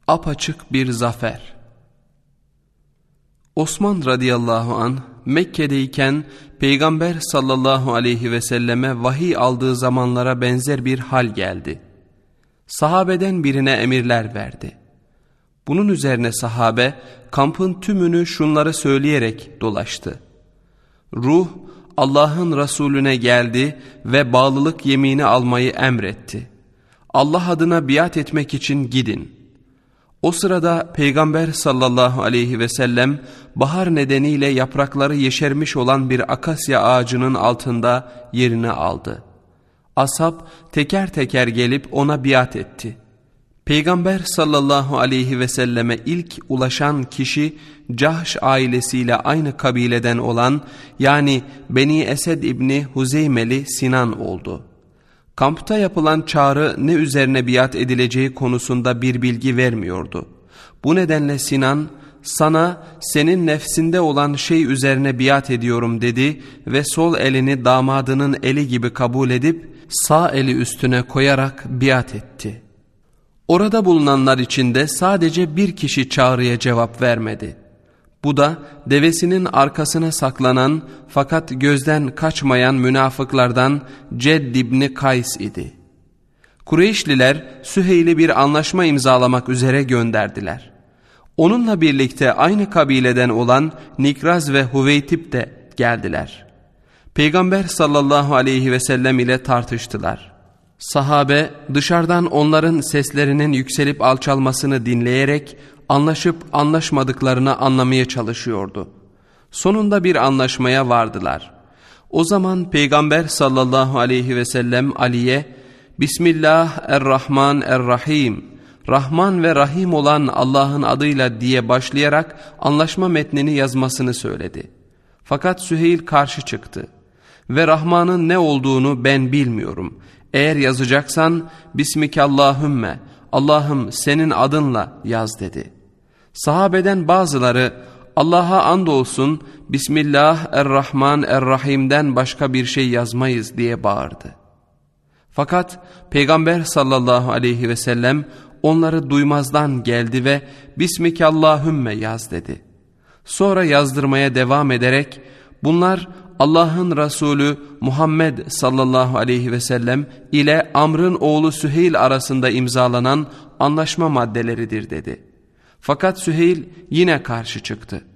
Apaçık bir zafer. Osman radıyallahu anh Mekke'deyken Peygamber sallallahu aleyhi ve selleme vahiy aldığı zamanlara benzer bir hal geldi. Sahabeden birine emirler verdi. Bunun üzerine sahabe kampın tümünü şunları söyleyerek dolaştı. Ruh Allah'ın Resulüne geldi ve bağlılık yemini almayı emretti. Allah adına biat etmek için gidin. O sırada Peygamber sallallahu aleyhi ve sellem bahar nedeniyle yaprakları yeşermiş olan bir akasya ağacının altında yerini aldı. Ashab teker teker gelip ona biat etti. Peygamber sallallahu aleyhi ve selleme ilk ulaşan kişi Cahş ailesiyle aynı kabileden olan yani Beni Esed İbni Huzeymeli Sinan oldu. Kampta yapılan çağrı ne üzerine biat edileceği konusunda bir bilgi vermiyordu. Bu nedenle Sinan, sana senin nefsinde olan şey üzerine biat ediyorum dedi ve sol elini damadının eli gibi kabul edip sağ eli üstüne koyarak biat etti. Orada bulunanlar içinde sadece bir kişi çağrıya cevap vermedi. Bu da devesinin arkasına saklanan fakat gözden kaçmayan münafıklardan Cedd İbni Kays idi. Kureyşliler Süheyl'i bir anlaşma imzalamak üzere gönderdiler. Onunla birlikte aynı kabileden olan Nikraz ve Huveytip de geldiler. Peygamber sallallahu aleyhi ve sellem ile tartıştılar. Sahabe dışarıdan onların seslerinin yükselip alçalmasını dinleyerek anlaşıp anlaşmadıklarını anlamaya çalışıyordu. Sonunda bir anlaşmaya vardılar. O zaman Peygamber sallallahu aleyhi ve sellem Ali'ye Bismillahirrahmanirrahim, Rahman ve Rahim olan Allah'ın adıyla diye başlayarak anlaşma metnini yazmasını söyledi. Fakat Süheyl karşı çıktı ve Rahman'ın ne olduğunu ben bilmiyorum. Eğer yazacaksan Bismikallahümme, Allah'ım senin adınla yaz dedi. Sahabeden bazıları Allah'a andolsun Bismillahirrahmanirrahim'den başka bir şey yazmayız diye bağırdı. Fakat Peygamber sallallahu aleyhi ve sellem onları duymazdan geldi ve Bismikallahümme yaz dedi. Sonra yazdırmaya devam ederek bunlar Allah'ın Resulü Muhammed sallallahu aleyhi ve sellem ile Amr'ın oğlu Süheyl arasında imzalanan anlaşma maddeleridir dedi. Fakat Süheyl yine karşı çıktı.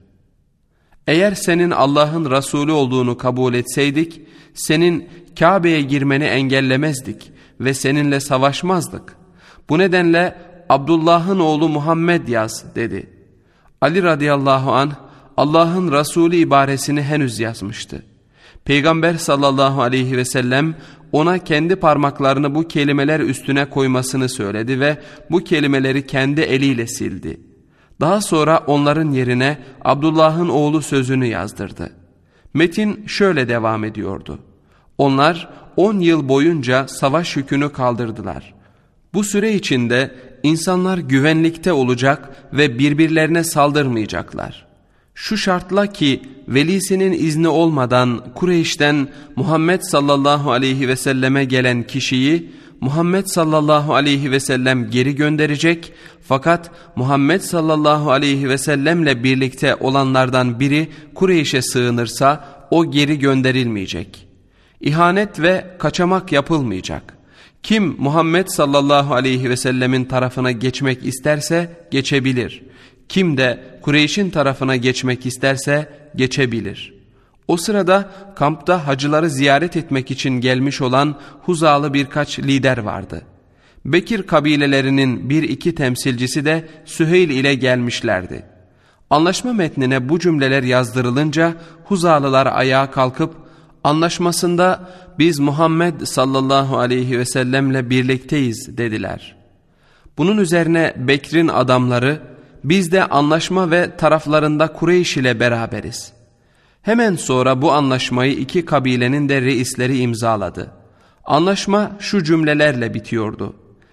Eğer senin Allah'ın Resulü olduğunu kabul etseydik, senin Kabe'ye girmeni engellemezdik ve seninle savaşmazdık. Bu nedenle Abdullah'ın oğlu Muhammed yaz dedi. Ali radıyallahu anh Allah'ın Resulü ibaresini henüz yazmıştı. Peygamber sallallahu aleyhi ve sellem ona kendi parmaklarını bu kelimeler üstüne koymasını söyledi ve bu kelimeleri kendi eliyle sildi. Daha sonra onların yerine Abdullah'ın oğlu sözünü yazdırdı. Metin şöyle devam ediyordu. Onlar 10 yıl boyunca savaş yükünü kaldırdılar. Bu süre içinde insanlar güvenlikte olacak ve birbirlerine saldırmayacaklar. Şu şartla ki velisinin izni olmadan Kureyş'ten Muhammed sallallahu aleyhi ve selleme gelen kişiyi Muhammed sallallahu aleyhi ve sellem geri gönderecek fakat Muhammed sallallahu aleyhi ve sellemle birlikte olanlardan biri Kureyş'e sığınırsa o geri gönderilmeyecek. İhanet ve kaçamak yapılmayacak. Kim Muhammed sallallahu aleyhi ve sellemin tarafına geçmek isterse geçebilir. Kim de Kureyş'in tarafına geçmek isterse geçebilir. O sırada kampta hacıları ziyaret etmek için gelmiş olan Huzalı birkaç lider vardı. Bekir kabilelerinin bir iki temsilcisi de Süheyl ile gelmişlerdi. Anlaşma metnine bu cümleler yazdırılınca Huzalılar ayağa kalkıp anlaşmasında biz Muhammed sallallahu aleyhi ve sellemle birlikteyiz dediler. Bunun üzerine Bekir'in adamları biz de anlaşma ve taraflarında Kureyş ile beraberiz. Hemen sonra bu anlaşmayı iki kabilenin de reisleri imzaladı. Anlaşma şu cümlelerle bitiyordu.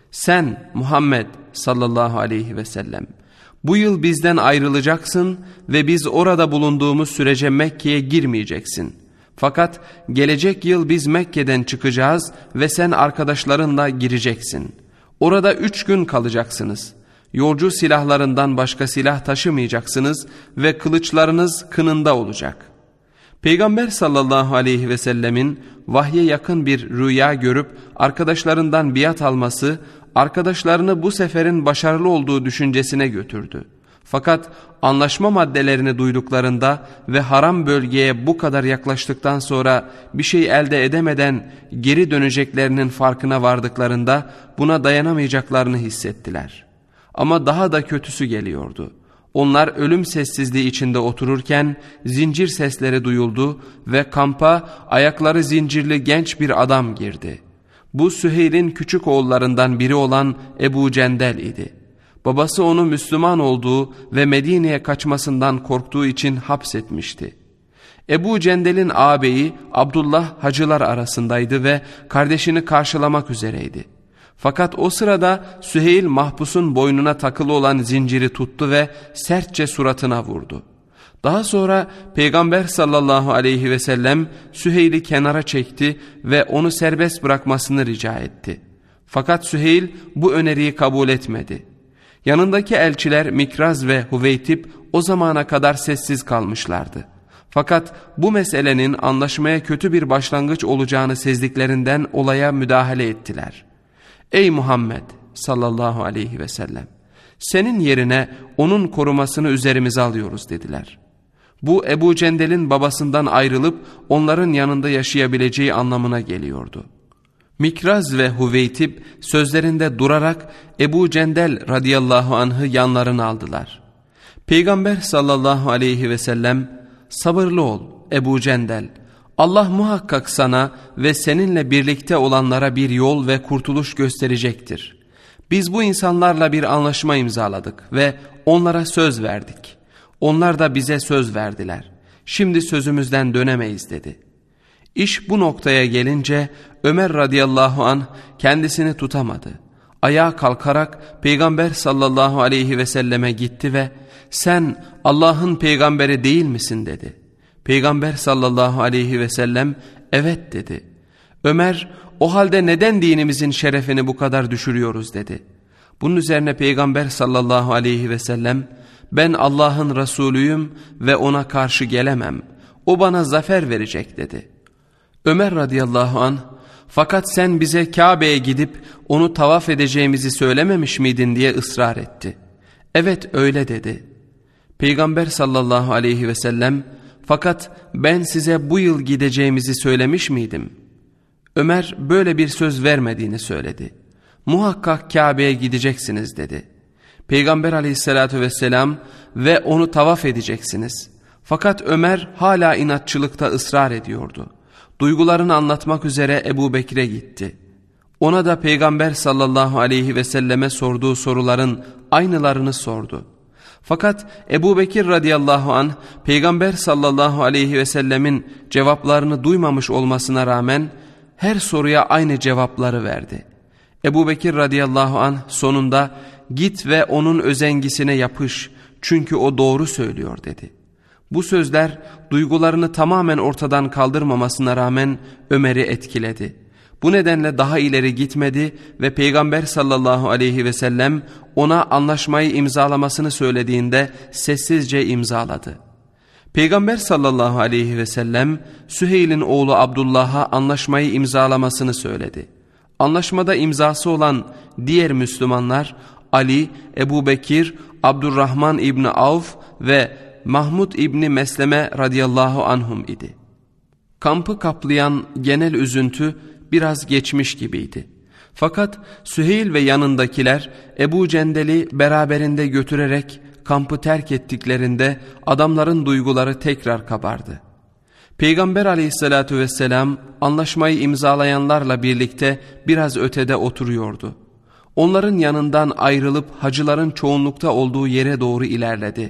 Sen Muhammed sallallahu aleyhi ve sellem bu yıl bizden ayrılacaksın ve biz orada bulunduğumuz sürece Mekke'ye girmeyeceksin. Fakat gelecek yıl biz Mekke'den çıkacağız ve sen arkadaşlarınla gireceksin. Orada 3 gün kalacaksınız. Yolcu silahlarından başka silah taşımayacaksınız ve kılıçlarınız kınında olacak. Peygamber sallallahu aleyhi ve sellemin vahye yakın bir rüya görüp arkadaşlarından biat alması, arkadaşlarını bu seferin başarılı olduğu düşüncesine götürdü. Fakat anlaşma maddelerini duyduklarında ve haram bölgeye bu kadar yaklaştıktan sonra bir şey elde edemeden geri döneceklerinin farkına vardıklarında buna dayanamayacaklarını hissettiler. Ama daha da kötüsü geliyordu. Onlar ölüm sessizliği içinde otururken zincir sesleri duyuldu ve kampa ayakları zincirli genç bir adam girdi. Bu Süheyl'in küçük oğullarından biri olan Ebu Cendel idi. Babası onu Müslüman olduğu ve Medine'ye kaçmasından korktuğu için hapsetmişti. Ebu Cendel'in ağabeyi Abdullah hacılar arasındaydı ve kardeşini karşılamak üzereydi. Fakat o sırada Süheyl mahpusun boynuna takılı olan zinciri tuttu ve sertçe suratına vurdu. Daha sonra Peygamber sallallahu aleyhi ve sellem Süheyl'i kenara çekti ve onu serbest bırakmasını rica etti. Fakat Süheyl bu öneriyi kabul etmedi. Yanındaki elçiler Mikraz ve Huveytip o zamana kadar sessiz kalmışlardı. Fakat bu meselenin anlaşmaya kötü bir başlangıç olacağını sezdiklerinden olaya müdahale ettiler. Ey Muhammed sallallahu aleyhi ve sellem, senin yerine onun korumasını üzerimize alıyoruz dediler. Bu Ebu Cendel'in babasından ayrılıp onların yanında yaşayabileceği anlamına geliyordu. Mikraz ve Huveytip sözlerinde durarak Ebu Cendel radıyallahu anh'ı yanlarına aldılar. Peygamber sallallahu aleyhi ve sellem, sabırlı ol Ebu Cendel, Allah muhakkak sana ve seninle birlikte olanlara bir yol ve kurtuluş gösterecektir. Biz bu insanlarla bir anlaşma imzaladık ve onlara söz verdik. Onlar da bize söz verdiler. Şimdi sözümüzden dönemeyiz dedi. İş bu noktaya gelince Ömer radıyallahu anh kendisini tutamadı. Ayağa kalkarak Peygamber sallallahu aleyhi ve selleme gitti ve sen Allah'ın peygamberi değil misin dedi. Peygamber sallallahu aleyhi ve sellem evet dedi. Ömer o halde neden dinimizin şerefini bu kadar düşürüyoruz dedi. Bunun üzerine Peygamber sallallahu aleyhi ve sellem ben Allah'ın Resulüyüm ve ona karşı gelemem. O bana zafer verecek dedi. Ömer radıyallahu anh fakat sen bize Kabe'ye gidip onu tavaf edeceğimizi söylememiş miydin diye ısrar etti. Evet öyle dedi. Peygamber sallallahu aleyhi ve sellem fakat ben size bu yıl gideceğimizi söylemiş miydim? Ömer böyle bir söz vermediğini söyledi. Muhakkak Kabe'ye gideceksiniz dedi. Peygamber aleyhissalatü vesselam ve onu tavaf edeceksiniz. Fakat Ömer hala inatçılıkta ısrar ediyordu. Duygularını anlatmak üzere Ebu Bekir'e gitti. Ona da Peygamber sallallahu aleyhi ve selleme sorduğu soruların aynılarını sordu. Fakat Ebu Bekir radıyallahu anh Peygamber sallallahu aleyhi ve sellemin cevaplarını duymamış olmasına rağmen her soruya aynı cevapları verdi. Ebu Bekir radıyallahu anh sonunda git ve onun özengisine yapış çünkü o doğru söylüyor dedi. Bu sözler duygularını tamamen ortadan kaldırmamasına rağmen Ömer'i etkiledi. Bu nedenle daha ileri gitmedi ve Peygamber sallallahu aleyhi ve sellem ona anlaşmayı imzalamasını söylediğinde sessizce imzaladı. Peygamber sallallahu aleyhi ve sellem Süheyl'in oğlu Abdullah'a anlaşmayı imzalamasını söyledi. Anlaşmada imzası olan diğer Müslümanlar Ali, Ebu Bekir, Abdurrahman İbni Avf ve Mahmud İbni Mesleme radıyallahu anhum idi. Kampı kaplayan genel üzüntü biraz geçmiş gibiydi. Fakat Süheyl ve yanındakiler Ebu Cendel'i beraberinde götürerek kampı terk ettiklerinde adamların duyguları tekrar kabardı. Peygamber aleyhissalatü vesselam anlaşmayı imzalayanlarla birlikte biraz ötede oturuyordu. Onların yanından ayrılıp hacıların çoğunlukta olduğu yere doğru ilerledi.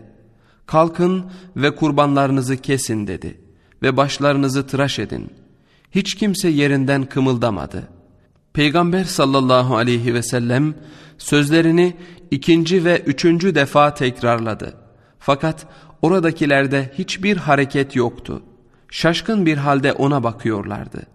Kalkın ve kurbanlarınızı kesin dedi ve başlarınızı tıraş edin. Hiç kimse yerinden kımıldamadı. Peygamber sallallahu aleyhi ve sellem sözlerini ikinci ve üçüncü defa tekrarladı. Fakat oradakilerde hiçbir hareket yoktu. Şaşkın bir halde ona bakıyorlardı.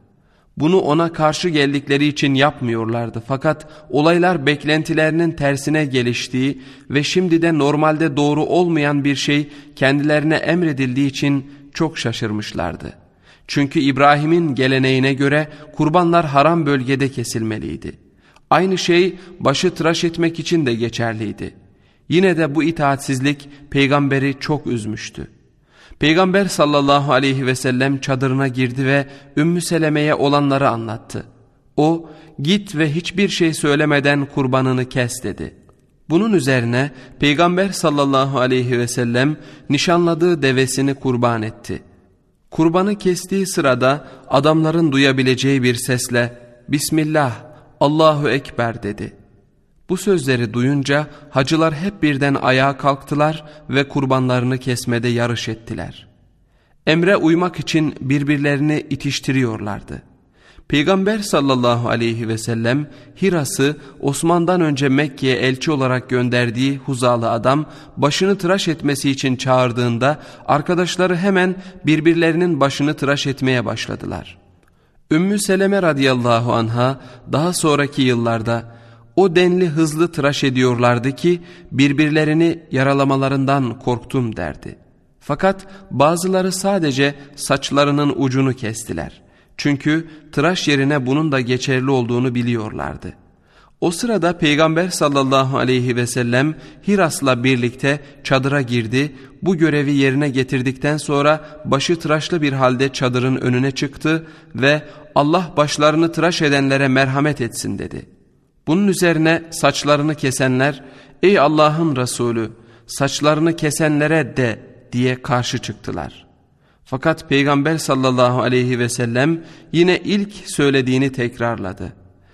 Bunu ona karşı geldikleri için yapmıyorlardı, fakat olaylar beklentilerinin tersine geliştiği ve şimdi de normalde doğru olmayan bir şey kendilerine emredildiği için çok şaşırmışlardı. Çünkü İbrahim'in geleneğine göre kurbanlar haram bölgede kesilmeliydi. Aynı şey başı tıraş etmek için de geçerliydi. Yine de bu itaatsizlik peygamberi çok üzmüştü. Peygamber sallallahu aleyhi ve sellem çadırına girdi ve Ümmü Seleme'ye olanları anlattı. O, git ve hiçbir şey söylemeden kurbanını kes dedi. Bunun üzerine Peygamber sallallahu aleyhi ve sellem nişanladığı devesini kurban etti. Kurbanı kestiği sırada adamların duyabileceği bir sesle "Bismillah, Allahu Ekber" dedi. Bu sözleri duyunca hacılar hep birden ayağa kalktılar ve kurbanlarını kesmede yarış ettiler. Emre uymak için birbirlerini itiştiriyorlardı. Peygamber sallallahu aleyhi ve sellem Hiras'ı Osman'dan önce Mekke'ye elçi olarak gönderdiği Huzalı adam başını tıraş etmesi için çağırdığında arkadaşları hemen birbirlerinin başını tıraş etmeye başladılar. Ümmü Seleme radıyallahu anha daha sonraki yıllarda o denli hızlı tıraş ediyorlardı ki birbirlerini yaralamalarından korktum derdi. Fakat bazıları sadece saçlarının ucunu kestiler. Çünkü tıraş yerine bunun da geçerli olduğunu biliyorlardı. O sırada Peygamber sallallahu aleyhi ve sellem Hiras'la birlikte çadıra girdi. Bu görevi yerine getirdikten sonra başı tıraşlı bir halde çadırın önüne çıktı ve "Allah başlarını tıraş edenlere merhamet etsin" dedi. Bunun üzerine saçlarını kesenler "Ey Allah'ın Resulü, saçlarını kesenlere de" diye karşı çıktılar. Fakat Peygamber sallallahu aleyhi ve sellem yine ilk söylediğini tekrarladı.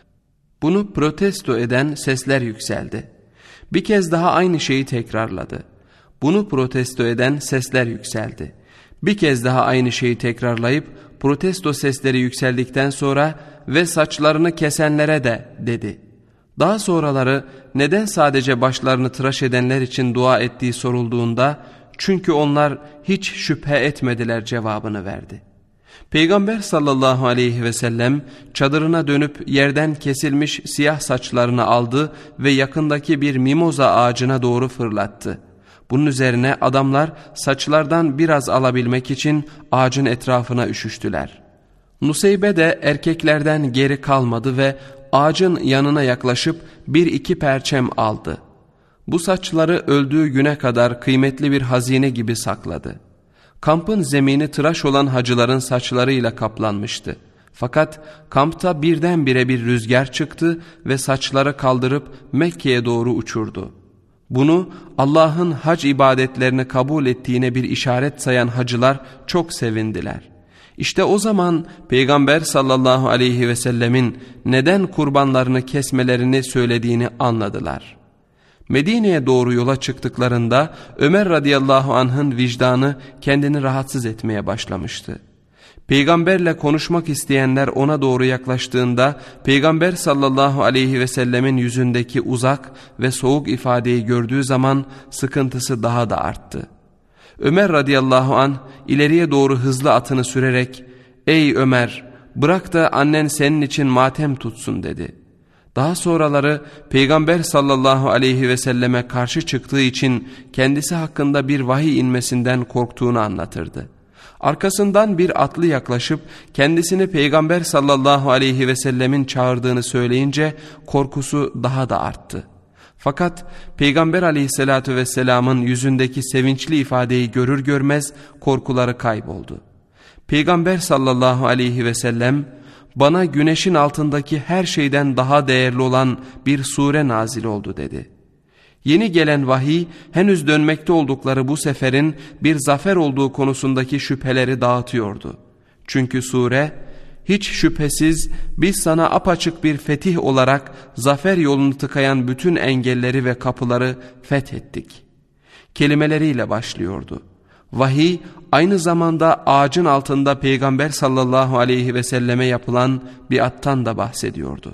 Bunu protesto eden sesler yükseldi. Bir kez daha aynı şeyi tekrarladı. Bunu protesto eden sesler yükseldi. Bir kez daha aynı şeyi tekrarlayıp protesto sesleri yükseldikten sonra "Ve saçlarını kesenlere de" dedi. Daha sonraları neden sadece başlarını tıraş edenler için dua ettiği sorulduğunda "Çünkü onlar hiç şüphe etmediler" cevabını verdi. Peygamber sallallahu aleyhi ve sellem çadırına dönüp yerden kesilmiş siyah saçlarını aldı ve yakındaki bir mimoza ağacına doğru fırlattı. Bunun üzerine adamlar saçlardan biraz alabilmek için ağacın etrafına üşüştüler. Nuseybe de erkeklerden geri kalmadı ve ağacın yanına yaklaşıp bir iki perçem aldı. Bu saçları öldüğü güne kadar kıymetli bir hazine gibi sakladı. Kampın zemini tıraş olan hacıların saçlarıyla kaplanmıştı. Fakat kampta birdenbire bir rüzgar çıktı ve saçları kaldırıp Mekke'ye doğru uçurdu. Bunu Allah'ın hac ibadetlerini kabul ettiğine bir işaret sayan hacılar çok sevindiler. İşte o zaman Peygamber sallallahu aleyhi ve sellemin neden kurbanlarını kesmelerini söylediğini anladılar. Medine'ye doğru yola çıktıklarında Ömer radıyallahu anh'ın vicdanı kendini rahatsız etmeye başlamıştı. Peygamberle konuşmak isteyenler ona doğru yaklaştığında Peygamber sallallahu aleyhi ve sellemin yüzündeki uzak ve soğuk ifadeyi gördüğü zaman sıkıntısı daha da arttı. Ömer radıyallahu anh ileriye doğru hızlı atını sürerek "Ey Ömer, bırak da annen senin için matem tutsun" dedi. Daha sonraları Peygamber sallallahu aleyhi ve selleme karşı çıktığı için kendisi hakkında bir vahiy inmesinden korktuğunu anlatırdı. Arkasından bir atlı yaklaşıp kendisini Peygamber sallallahu aleyhi ve sellemin çağırdığını söyleyince korkusu daha da arttı. Fakat Peygamber aleyhissalatü vesselamın yüzündeki sevinçli ifadeyi görür görmez korkuları kayboldu. Peygamber sallallahu aleyhi ve sellem "Bana güneşin altındaki her şeyden daha değerli olan bir sure nazil oldu" dedi. Yeni gelen vahiy henüz dönmekte oldukları bu seferin bir zafer olduğu konusundaki şüpheleri dağıtıyordu. Çünkü sure "Hiç şüphesiz biz sana apaçık bir fetih olarak zafer yolunu tıkayan bütün engelleri ve kapıları fethettik" kelimeleriyle başlıyordu. Vahiy aynı zamanda ağacın altında Peygamber sallallahu aleyhi ve selleme yapılan biattan da bahsediyordu.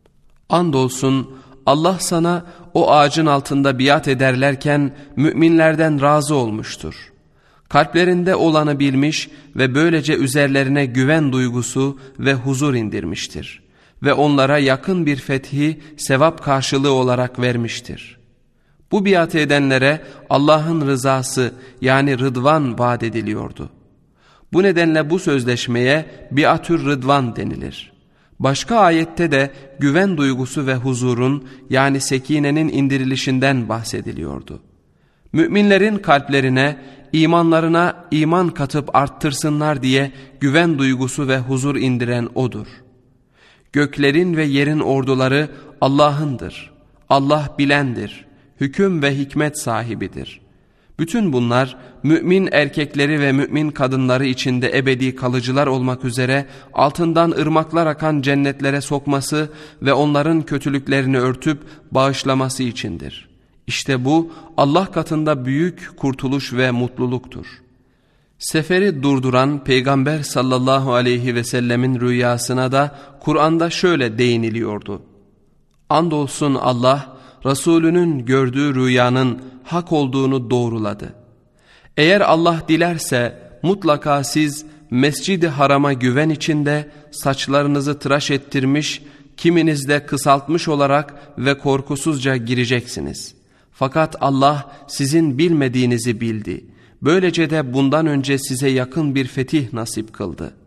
Andolsun Allah sana o ağacın altında biat ederlerken müminlerden razı olmuştur. Kalplerinde olanı bilmiş ve böylece üzerlerine güven duygusu ve huzur indirmiştir. Ve onlara yakın bir fethi sevap karşılığı olarak vermiştir. Bu biat edenlere Allah'ın rızası yani rıdvan vaat ediliyordu. Bu nedenle bu sözleşmeye biatür rıdvan denilir. Başka ayette de güven duygusu ve huzurun yani sekinenin indirilişinden bahsediliyordu. Müminlerin kalplerine, imanlarına iman katıp arttırsınlar diye güven duygusu ve huzur indiren O'dur. Göklerin ve yerin orduları Allah'ındır. Allah bilendir, hüküm ve hikmet sahibidir. Bütün bunlar mümin erkekleri ve mümin kadınları içinde ebedi kalıcılar olmak üzere altından ırmaklar akan cennetlere sokması ve onların kötülüklerini örtüp bağışlaması içindir. İşte bu Allah katında büyük kurtuluş ve mutluluktur. Seferi durduran Peygamber sallallahu aleyhi ve sellemin rüyasına da Kur'an'da şöyle değiniliyordu. Andolsun Allah, Resulünün gördüğü rüyanın hak olduğunu doğruladı. Eğer Allah dilerse mutlaka siz Mescid-i Haram'a güven içinde saçlarınızı tıraş ettirmiş, kiminiz de kısaltmış olarak ve korkusuzca gireceksiniz. Fakat Allah sizin bilmediğinizi bildi. Böylece de bundan önce size yakın bir fetih nasip kıldı.